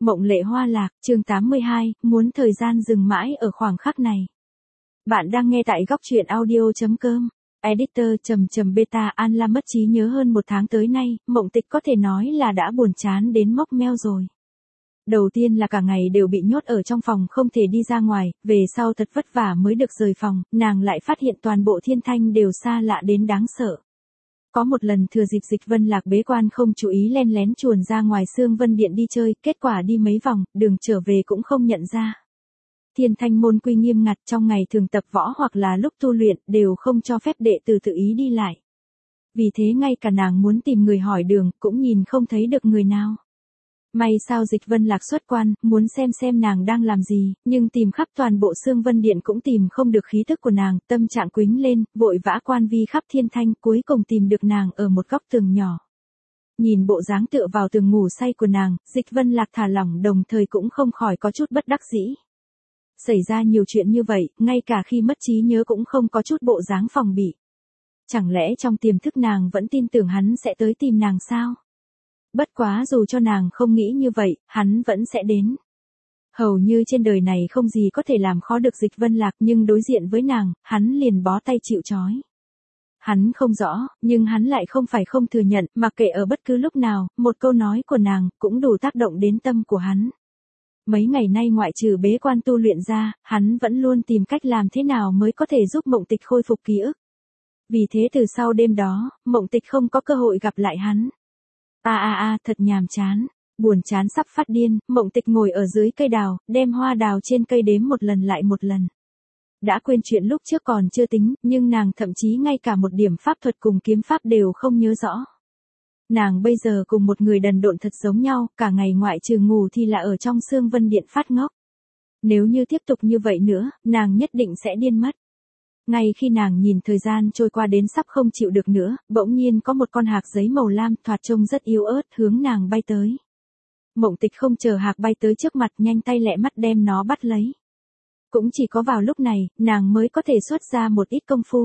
Mộng lệ hoa lạc, chương 82, muốn thời gian dừng mãi ở khoảng khắc này. Bạn đang nghe tại góc truyện audio.com. Editor _beta An Lam mất trí nhớ hơn 1 tháng tới nay, Mộng Tịch có thể nói là đã buồn chán đến mốc meo rồi. Đầu tiên là cả ngày đều bị nhốt ở trong phòng không thể đi ra ngoài, về sau thật vất vả mới được rời phòng, nàng lại phát hiện toàn bộ Thiên Thanh đều xa lạ đến đáng sợ. Có một lần thừa dịp Dịch Vân Lạc bế quan không chú ý len lén chuồn ra ngoài Sương Vân Điện đi chơi, kết quả đi mấy vòng, đường trở về cũng không nhận ra. Thiên Thanh môn quy nghiêm ngặt, trong ngày thường tập võ hoặc là lúc tu luyện đều không cho phép đệ tử tự ý đi lại. Vì thế ngay cả nàng muốn tìm người hỏi đường cũng nhìn không thấy được người nào. May sao Dịch Vân Lạc xuất quan, muốn xem nàng đang làm gì, nhưng tìm khắp toàn bộ Sương Vân Điện cũng tìm không được khí thức của nàng, tâm trạng quĩnh lên, vội vã quan vi khắp Thiên Thanh, cuối cùng tìm được nàng ở một góc tường nhỏ. Nhìn bộ dáng tựa vào tường ngủ say của nàng, Dịch Vân Lạc thả lỏng đồng thời cũng không khỏi có chút bất đắc dĩ. Xảy ra nhiều chuyện như vậy, ngay cả khi mất trí nhớ cũng không có chút bộ dáng phòng bị. Chẳng lẽ trong tiềm thức nàng vẫn tin tưởng hắn sẽ tới tìm nàng sao? Bất quá dù cho nàng không nghĩ như vậy, hắn vẫn sẽ đến. Hầu như trên đời này không gì có thể làm khó được Dịch Vân Lạc, nhưng đối diện với nàng, hắn liền bó tay chịu trói. Hắn không rõ, nhưng hắn lại không phải không thừa nhận, mặc kệ ở bất cứ lúc nào, một câu nói của nàng cũng đủ tác động đến tâm của hắn. Mấy ngày nay ngoại trừ bế quan tu luyện ra, hắn vẫn luôn tìm cách làm thế nào mới có thể giúp Mộng Tịch khôi phục ký ức. Vì thế từ sau đêm đó, Mộng Tịch không có cơ hội gặp lại hắn. Thật nhàm chán, buồn chán sắp phát điên, Mộng Tịch ngồi ở dưới cây đào, đem hoa đào trên cây đếm một lần lại một lần. Đã quên chuyện lúc trước còn chưa tính, nhưng nàng thậm chí ngay cả một điểm pháp thuật cùng kiếm pháp đều không nhớ rõ. Nàng bây giờ cùng một người đần độn thật giống nhau, cả ngày ngoại trừ ngủ thì là ở trong Sương Vân Điện phát ngốc. Nếu như tiếp tục như vậy nữa, nàng nhất định sẽ điên mất. Ngay khi nàng nhìn thời gian trôi qua đến sắp không chịu được nữa, bỗng nhiên có một con hạc giấy màu lam thoạt trông rất yếu ớt hướng nàng bay tới. Mộng Tịch không chờ hạc bay tới trước mặt, nhanh tay lẹ mắt đem nó bắt lấy. Cũng chỉ có vào lúc này, nàng mới có thể xuất ra một ít công phu.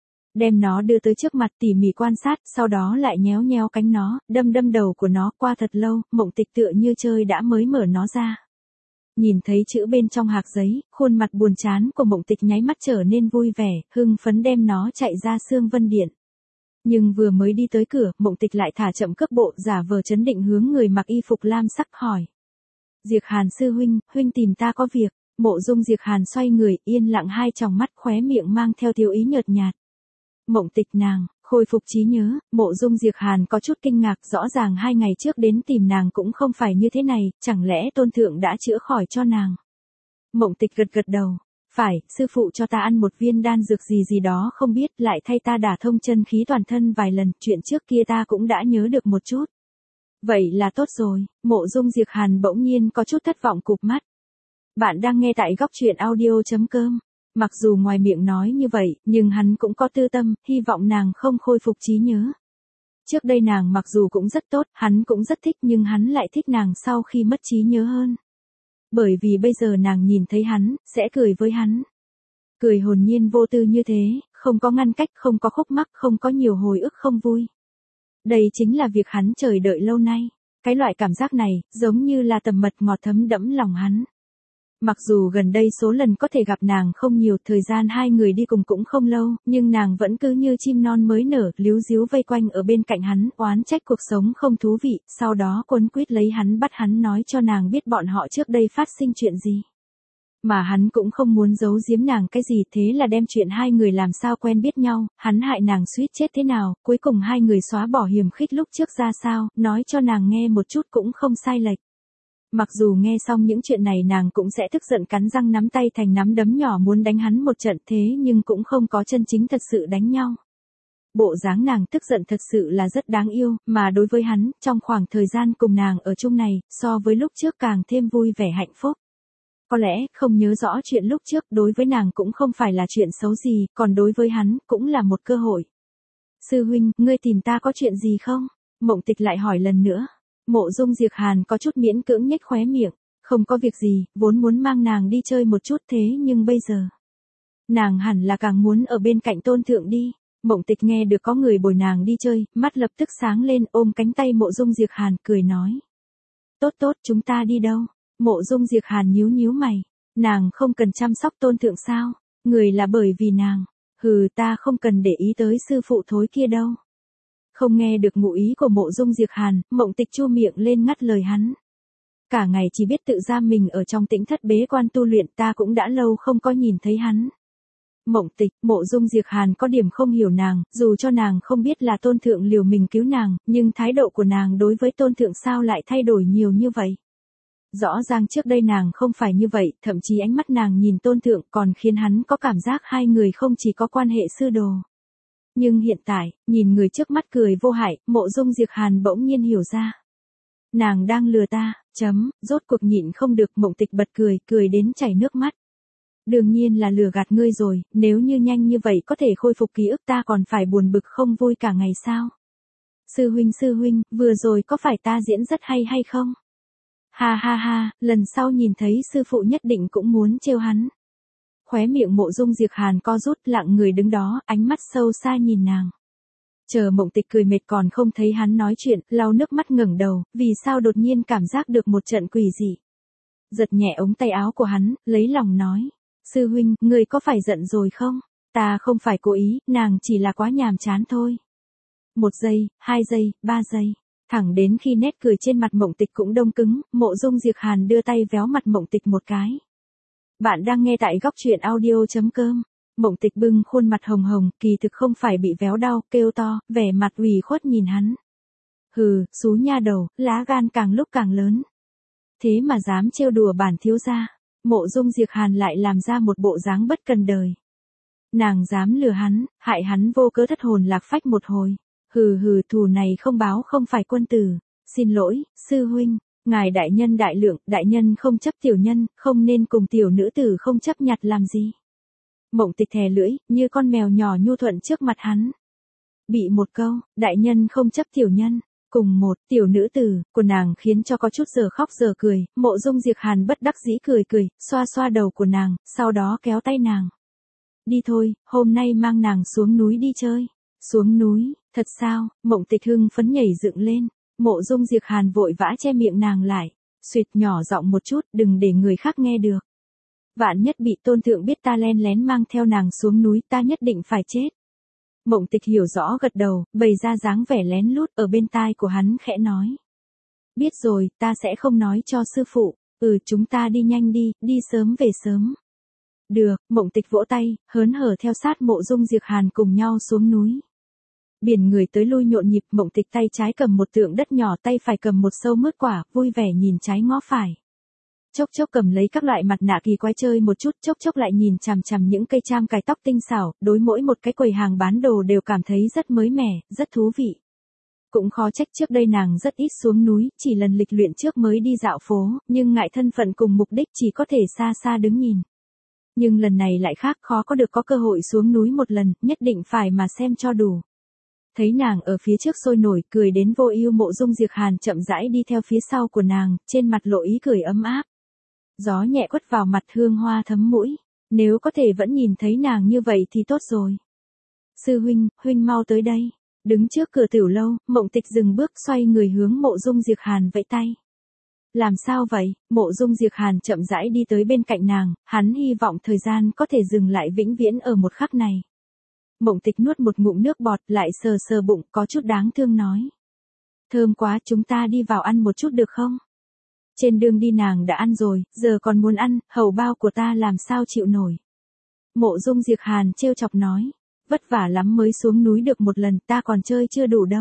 Đem nó đưa tới trước mặt tỉ mỉ quan sát, sau đó lại nhéo nhéo cánh nó, đâm đầu của nó. Qua thật lâu, Mộng Tịch tựa như chơi đã mới mở nó ra. Nhìn thấy chữ bên trong hạc giấy, khuôn mặt buồn chán của Mộng Tịch nháy mắt trở nên vui vẻ, hưng phấn đem nó chạy ra Sương Vân Điện. Nhưng vừa mới đi tới cửa, Mộng Tịch lại thả chậm cước bộ, giả vờ trấn định hướng người mặc y phục lam sắc hỏi. Diệp Hàn sư huynh, huynh tìm ta có việc. Mộ Dung Diệp Hàn xoay người, yên lặng, hai tròng mắt khóe miệng mang theo tiêu ý nhợt nhạt. Mộng Tịch nàng, khôi phục trí nhớ, Mộ Dung Diệp Hàn có chút kinh ngạc, rõ ràng 2 ngày trước đến tìm nàng cũng không phải như thế này, chẳng lẽ tôn thượng đã chữa khỏi cho nàng. Mộng Tịch gật đầu, phải, sư phụ cho ta ăn một viên đan dược gì đó không biết, lại thay ta đả thông chân khí toàn thân vài lần, chuyện trước kia ta cũng đã nhớ được một chút. Vậy là tốt rồi. Mộ Dung Diệp Hàn bỗng nhiên có chút thất vọng cụp mắt. Bạn đang nghe tại góc truyện audio.com. Mặc dù ngoài miệng nói như vậy, nhưng hắn cũng có tư tâm, hy vọng nàng không khôi phục trí nhớ. Trước đây nàng mặc dù cũng rất tốt, hắn cũng rất thích, nhưng hắn lại thích nàng sau khi mất trí nhớ hơn. Bởi vì bây giờ nàng nhìn thấy hắn, sẽ cười với hắn. Cười hồn nhiên vô tư như thế, không có ngăn cách, không có khúc mắc, không có nhiều hồi ức không vui. Đây chính là việc hắn chờ đợi lâu nay. Cái loại cảm giác này, giống như là tầm mật ngọt thấm đẫm lòng hắn. Mặc dù gần đây số lần có thể gặp nàng không nhiều, thời gian 2 người đi cùng cũng không lâu, nhưng nàng vẫn cứ như chim non mới nở, líu díu vây quanh ở bên cạnh hắn, oán trách cuộc sống không thú vị, sau đó quấn quýt lấy hắn, bắt hắn nói cho nàng biết bọn họ trước đây phát sinh chuyện gì. Mà hắn cũng không muốn giấu giếm nàng cái gì, thế là đem chuyện 2 người làm sao quen biết nhau, hắn hại nàng suýt chết thế nào, cuối cùng 2 người xóa bỏ hiềm khích lúc trước ra sao, nói cho nàng nghe một chút cũng không sai lệch. Mặc dù nghe xong những chuyện này nàng cũng sẽ tức giận cắn răng nắm tay thành nắm đấm nhỏ muốn đánh hắn một trận, thế nhưng cũng không có chân chính thật sự đánh nhau. Bộ dáng nàng tức giận thật sự là rất đáng yêu, mà đối với hắn, trong khoảng thời gian cùng nàng ở chung này, so với lúc trước càng thêm vui vẻ hạnh phúc. Có lẽ, không nhớ rõ chuyện lúc trước đối với nàng cũng không phải là chuyện xấu gì, còn đối với hắn, cũng là một cơ hội. Sư huynh, ngươi tìm ta có chuyện gì không? Mộng Tịch lại hỏi lần nữa. Mộ Dung Diệp Hàn có chút miễn cưỡng nhếch khóe miệng, không có việc gì, vốn muốn mang nàng đi chơi một chút, thế nhưng bây giờ, nàng hẳn là càng muốn ở bên cạnh tôn thượng đi. Mộng Tịch nghe được có người bồi nàng đi chơi, mắt lập tức sáng lên, ôm cánh tay Mộ Dung Diệp Hàn, cười nói. Tốt tốt, chúng ta đi đâu? Mộ Dung Diệp Hàn nhíu nhíu mày. Nàng không cần chăm sóc Tôn Thượng sao? Người là bởi vì nàng. Hừ, ta không cần để ý tới sư phụ thối kia đâu. Không nghe được ngụ ý của Mộ Dung Diệp Hàn, Mộng Tịch chu miệng lên ngắt lời hắn. Cả ngày chỉ biết tự giam mình ở trong tĩnh thất bế quan tu luyện, ta cũng đã lâu không có nhìn thấy hắn. Mộng Tịch, Mộ Dung Diệp Hàn có điểm không hiểu nàng, dù cho nàng không biết là Tôn Thượng liều mình cứu nàng, nhưng thái độ của nàng đối với Tôn Thượng sao lại thay đổi nhiều như vậy? Rõ ràng trước đây nàng không phải như vậy, thậm chí ánh mắt nàng nhìn Tôn Thượng còn khiến hắn có cảm giác hai người không chỉ có quan hệ sư đồ. Nhưng hiện tại, nhìn người trước mắt cười vô hại, Mộ Dung Diệp Hàn bỗng nhiên hiểu ra. Nàng đang lừa ta, rốt cuộc nhịn không được. Mộng Tịch bật cười, cười đến chảy nước mắt. Đương nhiên là lừa gạt ngươi rồi, nếu như nhanh như vậy có thể khôi phục ký ức ta còn phải buồn bực không vui cả ngày sao? Sư huynh, vừa rồi có phải ta diễn rất hay hay không? Ha ha ha, lần sau nhìn thấy sư phụ nhất định cũng muốn trêu hắn. Khóe miệng Mộ Dung Diệp Hàn co rút, lặng người đứng đó, ánh mắt sâu xa nhìn nàng. Chờ Mộng Tịch cười mệt còn không thấy hắn nói chuyện, lau nước mắt ngẩng đầu, vì sao đột nhiên cảm giác được một trận quỷ dị. Giật nhẹ ống tay áo của hắn, lấy lòng nói. Sư huynh, người có phải giận rồi không? Ta không phải cố ý, nàng chỉ là quá nhàm chán thôi. 1 giây, 2 giây, 3 giây. Thẳng đến khi nét cười trên mặt Mộng Tịch cũng đông cứng, Mộ Dung Diệp Hàn đưa tay véo mặt Mộng Tịch một cái. Bạn đang nghe tại góc truyện audio.com. Mộng Tịch bưng khuôn mặt hồng hồng, kỳ thực không phải bị véo đau, kêu to, vẻ mặt ủy khuất nhìn hắn. Hừ, xú nha đầu, lá gan càng lúc càng lớn. Thế mà dám trêu đùa bản thiếu gia. Mộ Dung Diệp Hàn lại làm ra một bộ dáng bất cần đời. Nàng dám lừa hắn, hại hắn vô cớ thất hồn lạc phách một hồi. Hừ, thù này không báo không phải quân tử. Xin lỗi, sư huynh, ngài đại nhân đại lượng, đại nhân không chấp tiểu nhân, không nên cùng tiểu nữ tử không chấp nhặt làm gì. Mộng Tịch thè lưỡi, như con mèo nhỏ nhu thuận trước mặt hắn. Bị một câu, đại nhân không chấp tiểu nhân, cùng một tiểu nữ tử, của nàng khiến cho có chút giờ khóc giờ cười, Mộ Dung Diệp Hàn bất đắc dĩ cười, xoa xoa đầu của nàng, sau đó kéo tay nàng. Đi thôi, hôm nay mang nàng xuống núi đi chơi. Xuống núi, thật sao? Mộng Tịch hưng phấn nhảy dựng lên. Mộ Dung Diệp Hàn vội vã che miệng nàng lại. Xuyệt nhỏ giọng một chút, đừng để người khác nghe được. Vạn nhất bị Tôn Thượng biết ta len lén mang theo nàng xuống núi, ta nhất định phải chết. Mộng Tịch hiểu rõ gật đầu, bày ra dáng vẻ lén lút ở bên tai của hắn khẽ nói. Biết rồi, ta sẽ không nói cho sư phụ. Chúng ta đi nhanh đi, đi sớm về sớm. Được, Mộng Tịch vỗ tay, hớn hở theo sát Mộ Dung Diệp Hàn cùng nhau xuống núi. Biển người tới lui nhộn nhịp, Mộng Tịch tay trái cầm một tượng đất nhỏ, tay phải cầm một sâu mướt quả, vui vẻ nhìn trái ngó phải. Chốc chốc cầm lấy các loại mặt nạ kỳ quái chơi một chút, chốc chốc lại nhìn chằm chằm những cây cham cài tóc tinh xảo, đối mỗi một cái quầy hàng bán đồ đều cảm thấy rất mới mẻ, rất thú vị. Cũng khó trách trước đây nàng rất ít xuống núi, chỉ lần lịch luyện trước mới đi dạo phố, nhưng ngại thân phận cùng mục đích chỉ có thể xa xa đứng nhìn. Nhưng lần này lại khác, khó có được có cơ hội xuống núi một lần, nhất định phải mà xem cho đủ. Thấy nàng ở phía trước sôi nổi, cười đến vô ưu, Mộ Dung Diệp Hàn chậm rãi đi theo phía sau của nàng, trên mặt lộ ý cười ấm áp. Gió nhẹ quất vào mặt, hương hoa thấm mũi. Nếu có thể vẫn nhìn thấy nàng như vậy thì tốt rồi. Sư huynh mau tới đây. Đứng trước cửa tiểu lâu, Mộng Tịch dừng bước, xoay người hướng Mộ Dung Diệp Hàn vẫy tay. Làm sao vậy? Mộ Dung Diệp Hàn chậm rãi đi tới bên cạnh nàng, hắn hy vọng thời gian có thể dừng lại vĩnh viễn ở một khắc này. Mộng Tịch nuốt một ngụm nước bọt, lại sờ sờ bụng, có chút đáng thương nói. Thơm quá, chúng ta đi vào ăn một chút được không? Trên đường đi nàng đã ăn rồi, giờ còn muốn ăn, hầu bao của ta làm sao chịu nổi. Mộ Dung Diệp Hàn trêu chọc nói. Vất vả lắm mới xuống núi được một lần, ta còn chơi chưa đủ đâu.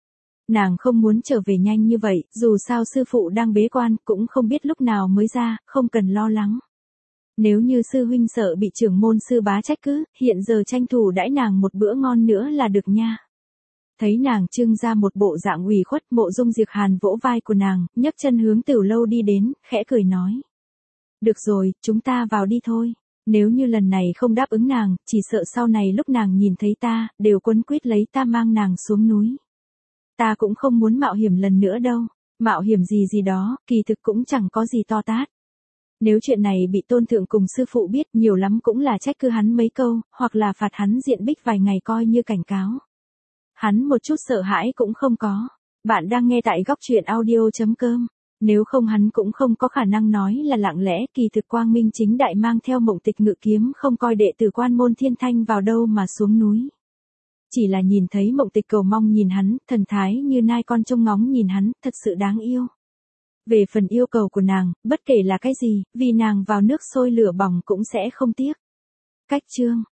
Nàng không muốn trở về nhanh như vậy, dù sao sư phụ đang bế quan, cũng không biết lúc nào mới ra, không cần lo lắng. Nếu như sư huynh sợ bị trưởng môn sư bá trách cứ, hiện giờ tranh thủ đãi nàng một bữa ngon nữa là được nha. Thấy nàng trưng ra một bộ dạng ủy khuất, Mộ Dung Diệp Hàn vỗ vai của nàng, nhấc chân hướng tiểu lâu đi đến, khẽ cười nói. Được rồi, chúng ta vào đi thôi. Nếu như lần này không đáp ứng nàng, chỉ sợ sau này lúc nàng nhìn thấy ta, đều quấn quýt lấy ta mang nàng xuống núi. Ta cũng không muốn mạo hiểm lần nữa đâu. Mạo hiểm gì đó, kỳ thực cũng chẳng có gì to tát. Nếu chuyện này bị Tôn Thượng cùng sư phụ biết, nhiều lắm cũng là trách cứ hắn mấy câu, hoặc là phạt hắn diện bích vài ngày coi như cảnh cáo. Hắn một chút sợ hãi cũng không có. Bạn đang nghe tại góc truyện audio.com. Nếu không hắn cũng không có khả năng nói là lặng lẽ kỳ thực quang minh chính đại mang theo Mộng Tịch ngự kiếm không coi đệ tử Quan Môn Thiên Thanh vào đâu mà xuống núi. Chỉ là nhìn thấy Mộng Tịch cầu mong nhìn hắn, thần thái như nai con trông ngóng nhìn hắn, thật sự đáng yêu. Về phần yêu cầu của nàng, bất kể là cái gì, vì nàng vào nước sôi lửa bỏng cũng sẽ không tiếc. Cách chương